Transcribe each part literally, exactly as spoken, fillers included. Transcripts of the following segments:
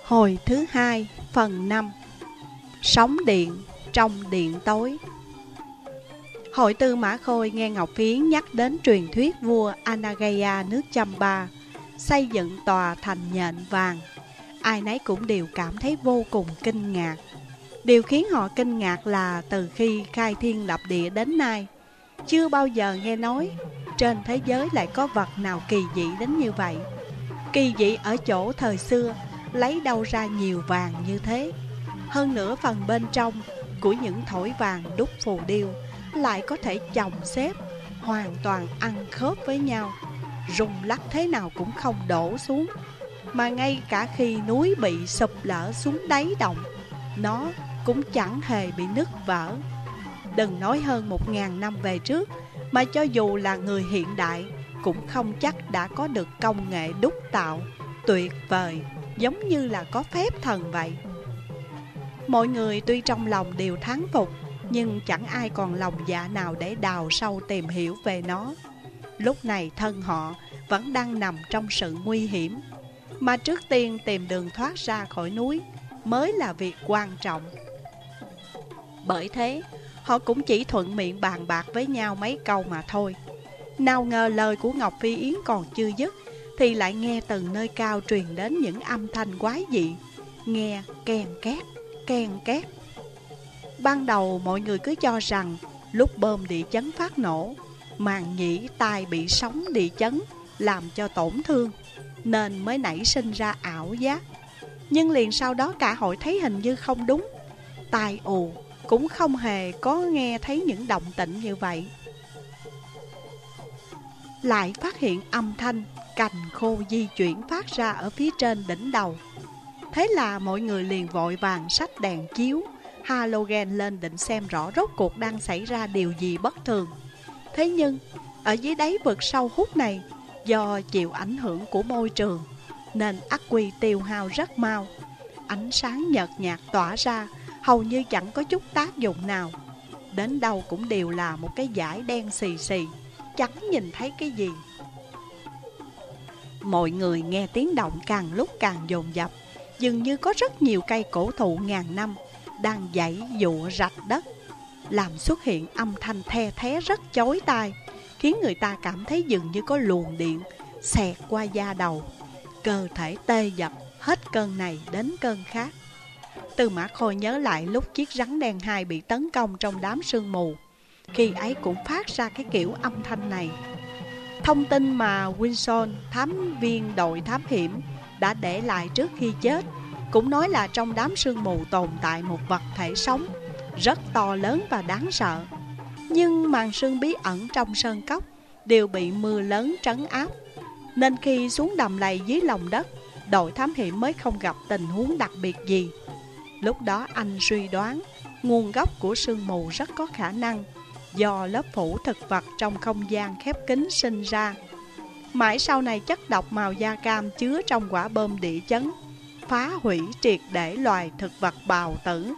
Hồi thứ hai, phần năm. Sóng điện trong điện tối. Hội Tư Mã Khôi nghe Ngọc Phiến nhắc đến truyền thuyết vua Anagaya nước Champa xây dựng tòa thành nhện vàng. Ai nấy cũng đều cảm thấy vô cùng kinh ngạc. Điều khiến họ kinh ngạc là từ khi khai thiên lập địa đến nay, chưa bao giờ nghe nói trên thế giới lại có vật nào kỳ dị đến như vậy. Kỳ dị ở chỗ thời xưa lấy đâu ra nhiều vàng như thế. Hơn nữa phần bên trong của những thỏi vàng đúc phù điêu lại có thể chồng xếp, hoàn toàn ăn khớp với nhau, rung lắc thế nào cũng không đổ xuống. Mà ngay cả khi núi bị sụp lở xuống đáy động, nó cũng chẳng hề bị nứt vỡ. Đừng nói hơn một ngàn năm về trước, mà cho dù là người hiện đại cũng không chắc đã có được công nghệ đúc tạo tuyệt vời, giống như là có phép thần vậy. Mọi người tuy trong lòng đều thán phục, nhưng chẳng ai còn lòng dạ nào để đào sâu tìm hiểu về nó. Lúc này thân họ vẫn đang nằm trong sự nguy hiểm, mà trước tiên tìm đường thoát ra khỏi núi mới là việc quan trọng. Bởi thế, họ cũng chỉ thuận miệng bàn bạc với nhau mấy câu mà thôi. Nào ngờ lời của Ngọc Phi Yến còn chưa dứt, thì lại nghe từ nơi cao truyền đến những âm thanh quái dị, nghe ken két, ken két. Ban đầu mọi người cứ cho rằng lúc bom địa chấn phát nổ, màng nhĩ tai bị sóng địa chấn làm cho tổn thương, nên mới nảy sinh ra ảo giác. Nhưng liền sau đó cả hội thấy hình như không đúng. Tai ù cũng không hề có nghe thấy những động tĩnh như vậy. Lại phát hiện âm thanh cành khô di chuyển phát ra ở phía trên đỉnh đầu. Thế là mọi người liền vội vàng xách đèn chiếu halogen lên định xem rõ rốt cuộc đang xảy ra điều gì bất thường. Thế nhưng ở dưới đáy vực sâu hút này, do chịu ảnh hưởng của môi trường nên ắc quy tiêu hao rất mau. Ánh sáng nhợt nhạt tỏa ra hầu như chẳng có chút tác dụng nào. Đến đâu cũng đều là một cái dải đen xì xì, chẳng nhìn thấy cái gì. Mọi người nghe tiếng động càng lúc càng dồn dập, dường như có rất nhiều cây cổ thụ ngàn năm đang giãy giụa rạch đất, làm xuất hiện âm thanh the thé rất chói tai, khiến người ta cảm thấy dường như có luồng điện xẹt qua da đầu. Cơ thể tê dập hết cơn này đến cơn khác. Tư Mã Khôi nhớ lại lúc chiếc rắn đen hai bị tấn công trong đám sương mù, khi ấy cũng phát ra cái kiểu âm thanh này. Thông tin mà Wilson, thám viên đội thám hiểm, đã để lại trước khi chết cũng nói là trong đám sương mù tồn tại một vật thể sống rất to lớn và đáng sợ. Nhưng màn sương bí ẩn trong sơn cốc đều bị mưa lớn trấn áp, nên khi xuống đầm lầy dưới lòng đất, đội thám hiểm mới không gặp tình huống đặc biệt gì. Lúc đó anh suy đoán nguồn gốc của sương mù rất có khả năng do lớp phủ thực vật trong không gian khép kín sinh ra. Mãi sau này chất độc màu da cam chứa trong quả bom địa chấn phá hủy triệt để loài thực vật bào tử.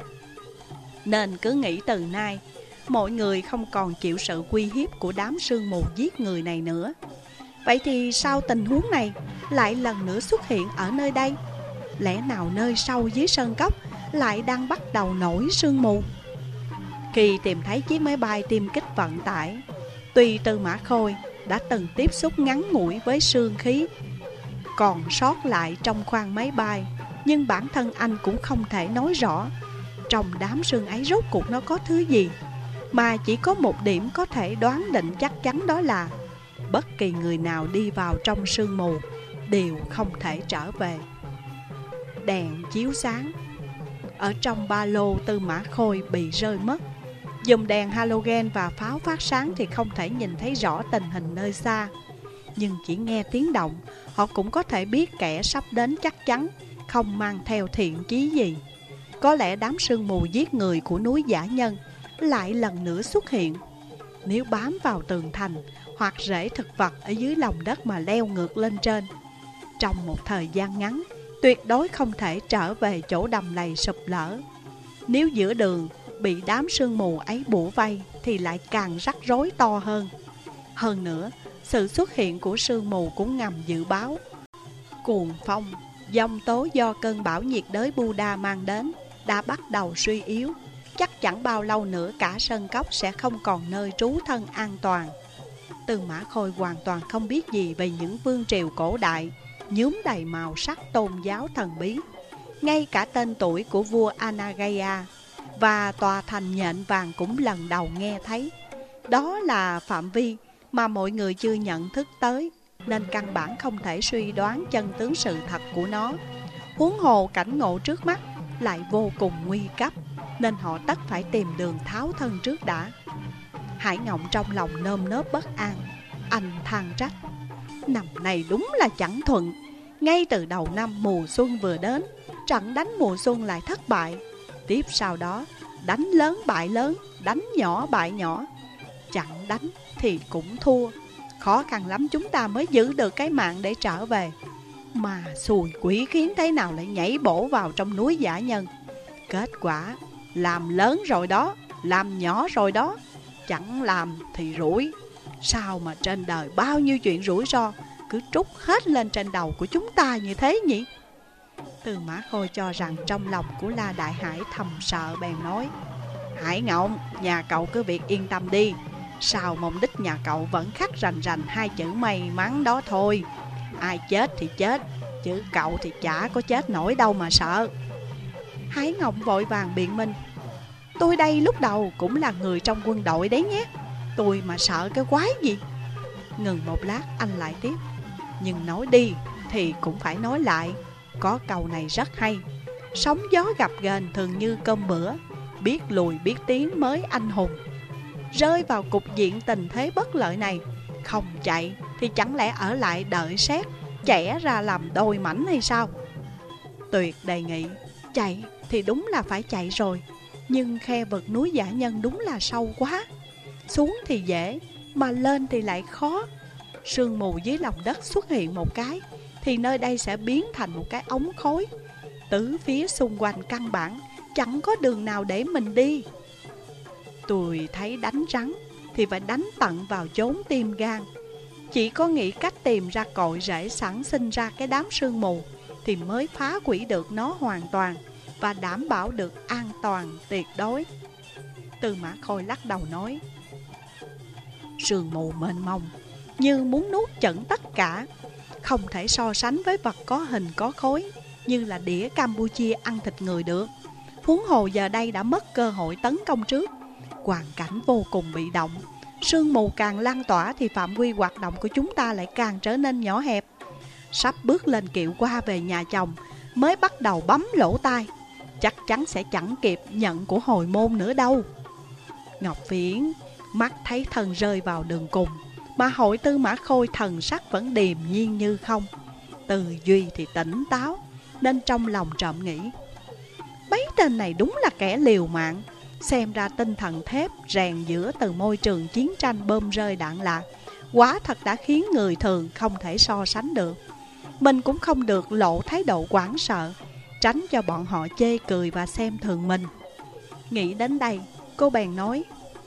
Nên cứ nghĩ từ nay mọi người không còn chịu sự uy hiếp của đám sương mù giết người này nữa. Vậy thì sao tình huống này lại lần nữa xuất hiện ở nơi đây? Lẽ nào nơi sâu dưới sơn cốc lại đang bắt đầu nổi sương mù? Khi tìm thấy chiếc máy bay tiêm kích vận tải, tuy Tư Mã Khôi đã từng tiếp xúc ngắn ngủi với sương khí còn sót lại trong khoang máy bay, nhưng bản thân anh cũng không thể nói rõ trong đám sương ấy rốt cuộc nó có thứ gì. Mà chỉ có một điểm có thể đoán định chắc chắn, đó là bất kỳ người nào đi vào trong sương mù đều không thể trở về. Đèn chiếu sáng ở trong ba lô Tư Mã Khôi bị rơi mất. Dùng đèn halogen và pháo phát sáng thì không thể nhìn thấy rõ tình hình nơi xa, nhưng chỉ nghe tiếng động, họ cũng có thể biết kẻ sắp đến chắc chắn không mang theo thiện chí gì. Có lẽ đám sương mù giết người của núi Dã Nhân lại lần nữa xuất hiện. Nếu bám vào tường thành hoặc rễ thực vật ở dưới lòng đất mà leo ngược lên trên, trong một thời gian ngắn tuyệt đối không thể trở về chỗ đầm lầy sụp lở. Nếu giữa đường bị đám sương mù ấy bủa vây thì lại càng rắc rối to hơn. Hơn nữa, sự xuất hiện của sương mù cũng ngầm dự báo cuồng phong, Giông tố do cơn bão nhiệt đới Buddha mang đến đã bắt đầu suy yếu. Chắc chẳng bao lâu nữa cả sơn cốc sẽ không còn nơi trú thân an toàn. Tư Mã Khôi hoàn toàn không biết gì về những vương triều cổ đại nhuốm đầy màu sắc tôn giáo thần bí. Ngay cả tên tuổi của vua Anagaya và tòa thành nhện vàng cũng lần đầu nghe thấy. Đó là phạm vi mà mọi người chưa nhận thức tới, nên căn bản không thể suy đoán chân tướng sự thật của nó. Huống hồ cảnh ngộ trước mắt lại vô cùng nguy cấp, nên họ tất phải tìm đường tháo thân trước đã. Hải Ngộng trong lòng nơm nớp bất an, anh than trách: năm này đúng là chẳng thuận. Ngay từ đầu năm mùa xuân vừa đến, trận đánh mùa xuân lại thất bại. Tiếp sau đó đánh lớn bại lớn, đánh nhỏ bại nhỏ. Chẳng đánh thì cũng thua. Khó khăn lắm chúng ta mới giữ được cái mạng để trở về. Mà xùi quỷ khiến thế nào lại nhảy bổ vào trong núi Dã Nhân. Kết quả làm lớn rồi đó, làm nhỏ rồi đó, chẳng làm thì rủi. Sao mà trên đời bao nhiêu chuyện rủi ro cứ trút hết lên trên đầu của chúng ta như thế nhỉ? Tư Mã Khôi cho rằng trong lòng của La Đại Hải thầm sợ, bèn nói: Hải Ngộng, nhà cậu cứ việc yên tâm đi. Sao mong đích nhà cậu vẫn khắc rành rành hai chữ may mắn đó thôi. Ai chết thì chết, chứ cậu thì chả có chết nổi đâu mà sợ. Hải Ngộng vội vàng biện minh: Tôi đây lúc đầu cũng là người trong quân đội đấy nhé. Tôi mà sợ cái quái gì. Ngừng một lát anh lại tiếp: Nhưng nói đi thì cũng phải nói lại. Có câu này rất hay: sóng gió gặp ghềnh thường như cơm bữa, biết lùi biết tiến mới anh hùng. Rơi vào cục diện tình thế bất lợi này, không chạy thì chẳng lẽ ở lại đợi xét, chẻ ra làm đôi mảnh hay sao? Tuyệt đề nghị: Chạy thì đúng là phải chạy rồi, nhưng khe vực núi Dã Nhân đúng là sâu quá. Xuống thì dễ, mà lên thì lại khó. Sương mù dưới lòng đất xuất hiện một cái thì nơi đây sẽ biến thành một cái ống khói. Tứ phía xung quanh căn bản chẳng có đường nào để mình đi. Tôi thấy đánh rắn thì phải đánh tận vào chốn tim gan. Chỉ có nghĩ cách tìm ra cội rễ sản sinh ra cái đám sương mù thì mới phá hủy được nó hoàn toàn và đảm bảo được an toàn tuyệt đối. Tư Mã Khôi lắc đầu nói: Sương mù mênh mông như muốn nuốt chửng tất cả, không thể so sánh với vật có hình có khối như là đĩa Campuchia ăn thịt người được. Huống hồ giờ đây đã mất cơ hội tấn công trước, hoàn cảnh vô cùng bị động. Sương mù càng lan tỏa thì phạm vi hoạt động của chúng ta lại càng trở nên nhỏ hẹp. Sắp bước lên kiệu qua về nhà chồng mới bắt đầu bấm lỗ tai, chắc chắn sẽ chẳng kịp nhận của hồi môn nữa đâu. Ngọc Viễn mắt thấy thần rơi vào đường cùng, mà hội Tư Mã Khôi thần sắc vẫn điềm nhiên như không. Tư duy thì tỉnh táo, nên trong lòng trộm nghĩ: Mấy tên này đúng là kẻ liều mạng. Xem ra tinh thần thép rèn giữa từ môi trường chiến tranh bom rơi đạn lạc quá thật đã khiến người thường không thể so sánh được. Mình cũng không được lộ thái độ hoảng sợ, tránh cho bọn họ chê cười và xem thường mình. Nghĩ đến đây, cô bèn nói: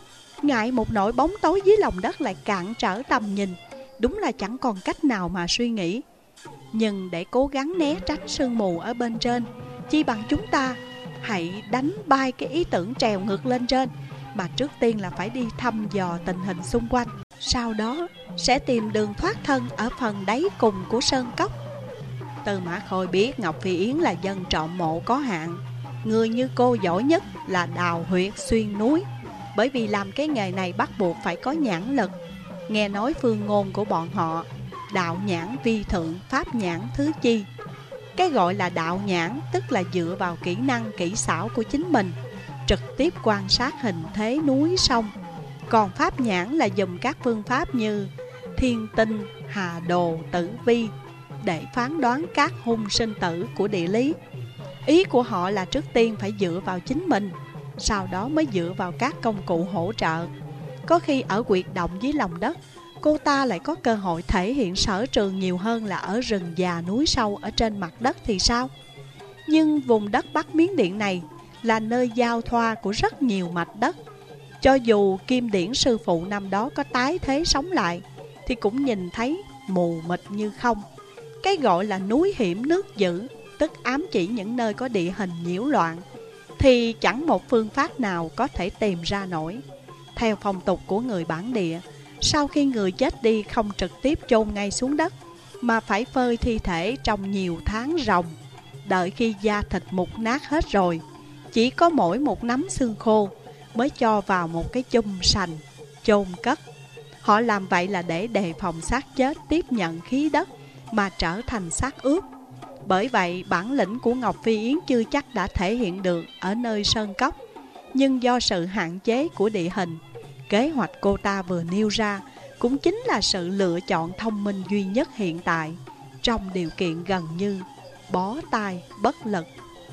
Ngại một nỗi bóng tối dưới lòng đất lại cản trở tầm nhìn, đúng là chẳng còn cách nào mà suy nghĩ. Nhưng để cố gắng né tránh sương mù ở bên trên, chi bằng chúng ta hãy đánh bay cái ý tưởng trèo ngược lên trên, mà trước tiên là phải đi thăm dò tình hình xung quanh. Sau đó sẽ tìm đường thoát thân ở phần đáy cùng của sơn cốc. Tư Mã Khôi biết Ngọc Phi Yến là dân trộm mộ có hạn. Người như cô giỏi nhất là đào huyệt xuyên núi, bởi vì làm cái nghề này bắt buộc phải có nhãn lực. Nghe nói phương ngôn của bọn họ: đạo nhãn vi thượng, pháp nhãn thứ chi. Cái gọi là đạo nhãn tức là dựa vào kỹ năng kỹ xảo của chính mình, trực tiếp quan sát hình thế núi sông. Còn pháp nhãn là dùng các phương pháp như thiên tinh, hà đồ, tử vi để phán đoán các hung sinh tử của địa lý. Ý của họ là trước tiên phải dựa vào chính mình, sau đó mới dựa vào các công cụ hỗ trợ. Có khi ở huyệt động dưới lòng đất, cô ta lại có cơ hội thể hiện sở trường nhiều hơn là ở rừng già núi sâu ở trên mặt đất thì sao? Nhưng vùng đất Bắc Miến Điện này là nơi giao thoa của rất nhiều mạch đất. Cho dù Kim Điển sư phụ năm đó có tái thế sống lại thì cũng nhìn thấy mù mịt như không. Cái gọi là núi hiểm nước dữ, tức ám chỉ những nơi có địa hình nhiễu loạn, thì chẳng một phương pháp nào có thể tìm ra nổi. Theo phong tục của người bản địa, sau khi người chết đi không trực tiếp chôn ngay xuống đất, mà phải phơi thi thể trong nhiều tháng ròng. Đợi khi da thịt mục nát hết rồi, chỉ có mỗi một nắm xương khô mới cho vào một cái chum sành chôn cất. Họ làm vậy là để đề phòng xác chết tiếp nhận khí đất mà trở thành xác ướp. Bởi vậy bản lĩnh của Ngọc Phi Yến chưa chắc đã thể hiện được ở nơi sơn cốc. Nhưng do sự hạn chế của địa hình, kế hoạch cô ta vừa nêu ra cũng chính là sự lựa chọn thông minh duy nhất hiện tại, trong điều kiện gần như bó tay bất lực.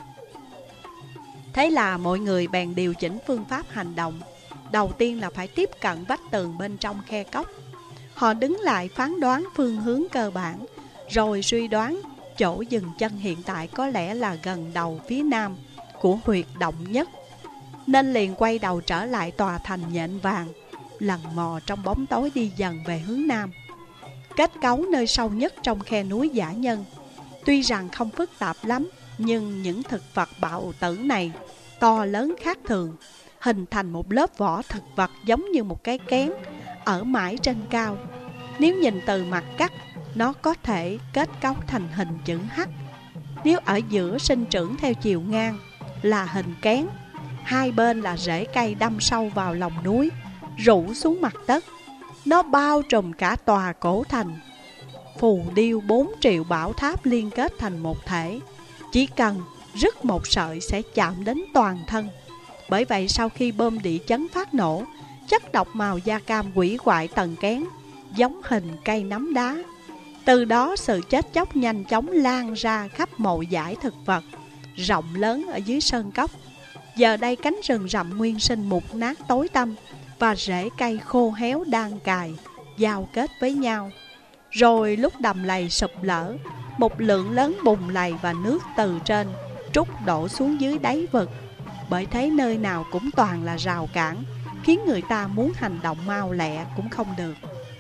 Thế là mọi người bèn điều chỉnh phương pháp hành động. Đầu tiên là phải tiếp cận vách tường bên trong khe cốc. Họ đứng lại phán đoán phương hướng cơ bản, rồi suy đoán chỗ dừng chân hiện tại có lẽ là gần đầu phía nam của huyệt động nhất, nên liền quay đầu trở lại tòa thành nhện vàng, lần mò trong bóng tối đi dần về hướng nam. Kết cấu nơi sâu nhất trong khe núi Dã Nhân tuy rằng không phức tạp lắm, nhưng những thực vật bạo tử này to lớn khác thường, hình thành một lớp vỏ thực vật giống như một cái kén ở mãi trên cao. Nếu nhìn từ mặt cắt, nó có thể kết cấu thành hình chữ H. Nếu ở giữa sinh trưởng theo chiều ngang là hình kén, hai bên là rễ cây đâm sâu vào lòng núi, rũ xuống mặt đất. Nó bao trùm cả tòa cổ thành. Phù điêu bốn triệu bảo tháp liên kết thành một thể, chỉ cần rứt một sợi sẽ chạm đến toàn thân. Bởi vậy sau khi bom địa chấn phát nổ, chất độc màu da cam quỷ hoại tầng kén, giống hình cây nắm đá. Từ đó sự chết chóc nhanh chóng lan ra khắp mọi dải thực vật rộng lớn ở dưới sơn cốc. Giờ đây cánh rừng rậm nguyên sinh mục nát tối tăm, và rễ cây khô héo đan cài giao kết với nhau. Rồi lúc đầm lầy sụp lở, một lượng lớn bùn lầy và nước từ trên trút đổ xuống dưới đáy vực. Bởi thế nơi nào cũng toàn là rào cản, khiến người ta muốn hành động mau lẹ cũng không được.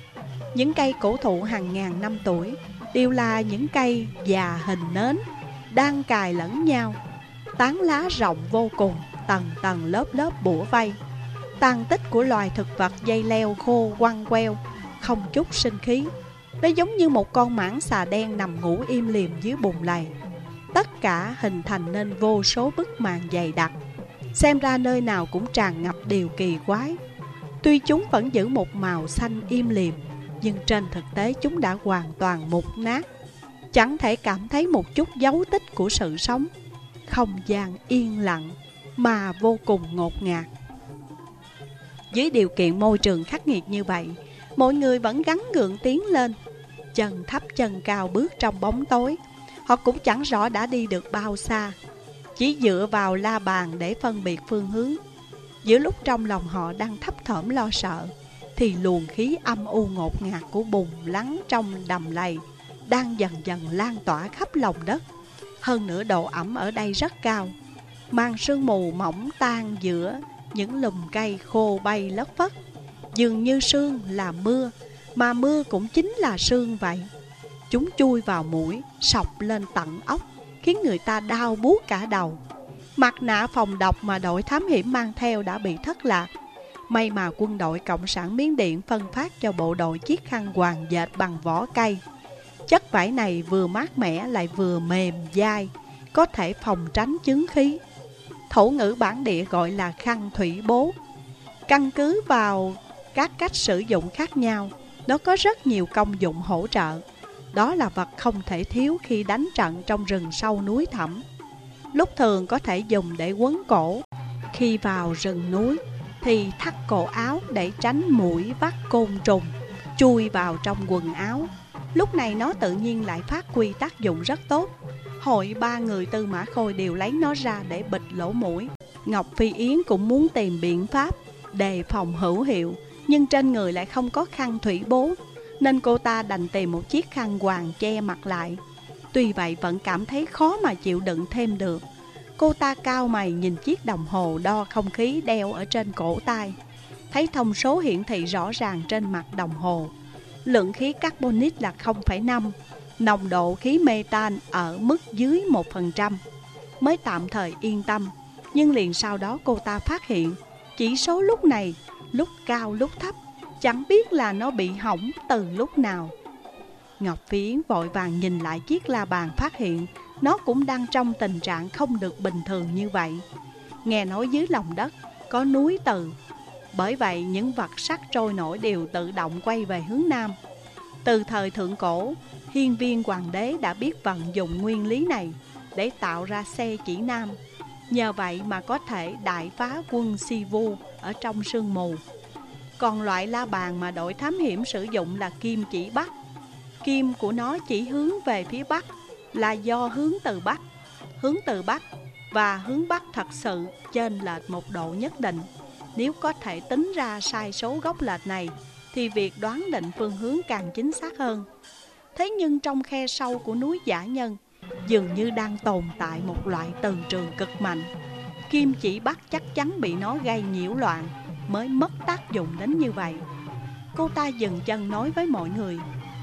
Những cây cổ thụ hàng ngàn năm tuổi đều là những cây già hình nến, đan cài lẫn nhau, tán lá rộng vô cùng, tầng tầng lớp lớp bủa vây. Tàn tích của loài thực vật dây leo khô quăng queo, không chút sinh khí. Nó giống như một con mãng xà đen nằm ngủ im lìm dưới bùn lầy. Tất cả hình thành nên vô số bức màn dày đặc, xem ra nơi nào cũng tràn ngập điều kỳ quái. Tuy chúng vẫn giữ một màu xanh im lìm, nhưng trên thực tế chúng đã hoàn toàn mục nát, chẳng thể cảm thấy một chút dấu tích của sự sống. Không gian yên lặng mà vô cùng ngột ngạt. Dưới điều kiện môi trường khắc nghiệt như vậy, mọi người vẫn gắng gượng tiến lên, chân thấp chân cao bước trong bóng tối. Họ cũng chẳng rõ đã đi được bao xa, chỉ dựa vào la bàn để phân biệt phương hướng. Giữa lúc trong lòng họ đang thấp thỏm lo sợ, thì luồng khí âm u ngột ngạt của bùn lắng trong đầm lầy đang dần dần lan tỏa khắp lòng đất. Hơn nữa độ ẩm ở đây rất cao, màn sương mù mỏng tan giữa những lùm cây khô bay lất phất. Dường như sương là mưa, mà mưa cũng chính là sương vậy. Chúng chui vào mũi, sộc lên tận óc, khiến người ta đau buốt cả đầu. Mặt nạ phòng độc mà đội thám hiểm mang theo đã bị thất lạc. May mà quân đội Cộng sản Miến Điện phân phát cho bộ đội chiếc khăn quàng dệt bằng vỏ cây. Chất vải này vừa mát mẻ lại vừa mềm dai, có thể phòng tránh chứng khí. Thổ ngữ bản địa gọi là khăn thủy bố. Căn cứ vào các cách sử dụng khác nhau, nó có rất nhiều công dụng hỗ trợ. Đó là vật không thể thiếu khi đánh trận trong rừng sâu núi thẳm. Lúc thường có thể dùng để quấn cổ. Khi vào rừng núi thì thắt cổ áo để tránh muỗi vắt côn trùng chui vào trong quần áo. Lúc này nó tự nhiên lại phát huy tác dụng rất tốt. Hội ba người Tư Mã Khôi đều lấy nó ra để bịt lỗ mũi. Ngọc Phi Yến cũng muốn tìm biện pháp đề phòng hữu hiệu, nhưng trên người lại không có khăn thủy bố, nên cô ta đành tìm một chiếc khăn quàng che mặt lại. Tuy vậy vẫn cảm thấy khó mà chịu đựng thêm được. Cô ta cau mày nhìn chiếc đồng hồ đo không khí đeo ở trên cổ tay. Thấy thông số hiển thị rõ ràng trên mặt đồng hồ. Lượng khí carbonic là không phẩy năm, nồng độ khí metan ở mức dưới một phần trăm, mới tạm thời yên tâm. Nhưng liền sau đó cô ta phát hiện chỉ số lúc này lúc cao lúc thấp, chẳng biết là nó bị hỏng từ lúc nào. Ngọc Phi Yến vội vàng nhìn lại chiếc la bàn, phát hiện nó cũng đang trong tình trạng không được bình thường như vậy. Nghe nói dưới lòng đất có núi từ, bởi vậy những vật sắt trôi nổi đều tự động quay về hướng nam. Từ thời thượng cổ, Hiên Viên Hoàng đế đã biết vận dụng nguyên lý này để tạo ra xe chỉ nam. Nhờ vậy mà có thể đại phá quân Sivu ở trong sương mù. Còn loại la bàn mà đội thám hiểm sử dụng là kim chỉ bắc. Kim của nó chỉ hướng về phía bắc là do hướng từ bắc. Hướng từ bắc và hướng bắc thật sự chênh lệch một độ nhất định. Nếu có thể tính ra sai số góc lệch này thì việc đoán định phương hướng càng chính xác hơn. Thế nhưng trong khe sâu của núi Dã Nhân dường như đang tồn tại một loại từ trường cực mạnh. Kim chỉ bắc chắc chắn bị nó gây nhiễu loạn mới mất tác dụng đến như vậy. Cô ta dừng chân nói với mọi người: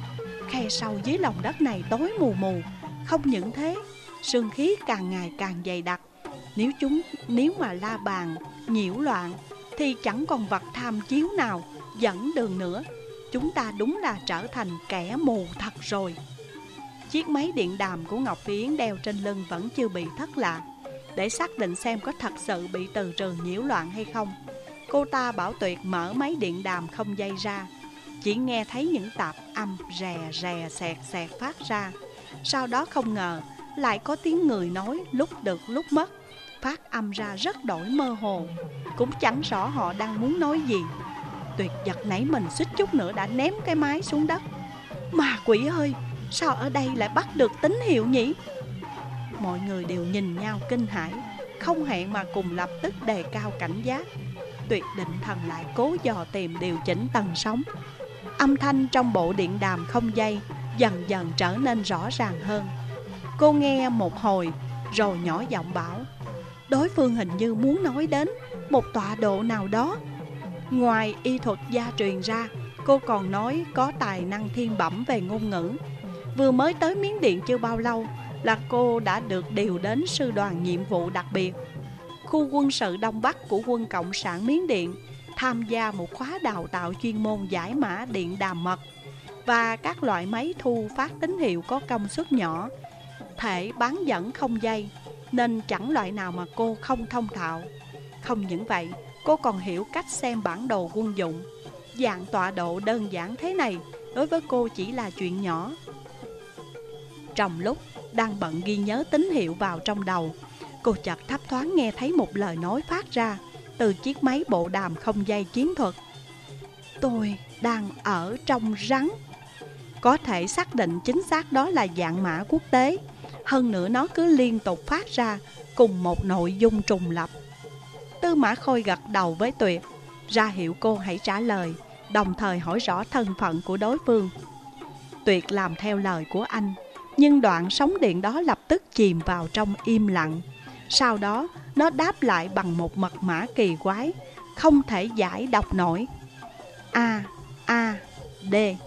khe sâu dưới lòng đất này tối mù mù. Không những thế, sương khí càng ngày càng dày đặc. Nếu chúng nếu mà la bàn nhiễu loạn thì chẳng còn vật tham chiếu nào dẫn đường nữa. Chúng ta đúng là trở thành kẻ mù thật rồi. Chiếc máy điện đàm của Ngọc Phi Yến đeo trên lưng vẫn chưa bị thất lạc. Để xác định xem có thật sự bị từ trường nhiễu loạn hay không, cô ta bảo Tuyệt mở máy điện đàm không dây ra. Chỉ nghe thấy những tạp âm rè rè sẹt sẹt phát ra. Sau đó không ngờ lại có tiếng người nói lúc được lúc mất, phát âm ra rất đổi mơ hồ, cũng chẳng rõ họ đang muốn nói gì. Tuyệt giật nảy mình, suýt chút nữa đã ném cái máy xuống đất. Ma quỷ ơi, sao ở đây lại bắt được tín hiệu nhỉ? Mọi người đều nhìn nhau kinh hãi, không hẹn mà cùng lập tức đề cao cảnh giác. Tuyệt định thần lại cố dò tìm điều chỉnh tần sóng. Âm thanh trong bộ điện đàm không dây dần dần trở nên rõ ràng hơn. Cô nghe một hồi rồi nhỏ giọng bảo: đối phương hình như muốn nói đến một tọa độ nào đó. Ngoài y thuật gia truyền ra, cô còn nói có tài năng thiên bẩm về ngôn ngữ. Vừa mới tới Miến Điện chưa bao lâu là cô đã được điều đến sư đoàn nhiệm vụ đặc biệt, khu quân sự Đông Bắc của quân Cộng sản Miến Điện, tham gia một khóa đào tạo chuyên môn giải mã điện đàm mật và các loại máy thu phát tín hiệu có công suất nhỏ, thể bán dẫn không dây, nên chẳng loại nào mà cô không thông thạo. Không những vậy, cô còn hiểu cách xem bản đồ quân dụng. Dạng tọa độ đơn giản thế này đối với cô chỉ là chuyện nhỏ. Trong lúc đang bận ghi nhớ tín hiệu vào trong đầu, cô chợt thấp thoáng nghe thấy một lời nói phát ra từ chiếc máy bộ đàm không dây chiến thuật: tôi đang ở trong rắn. Có thể xác định chính xác đó là dạng mã quốc tế. Hơn nữa nó cứ liên tục phát ra cùng một nội dung trùng lặp. Tư Mã Khôi gật đầu với Tuyệt, ra hiệu cô hãy trả lời, đồng thời hỏi rõ thân phận của đối phương. Tuyệt làm theo lời của anh, nhưng đoạn sóng điện đó lập tức chìm vào trong im lặng. Sau đó nó đáp lại bằng một mật mã kỳ quái, không thể giải đọc nổi: A, A, D.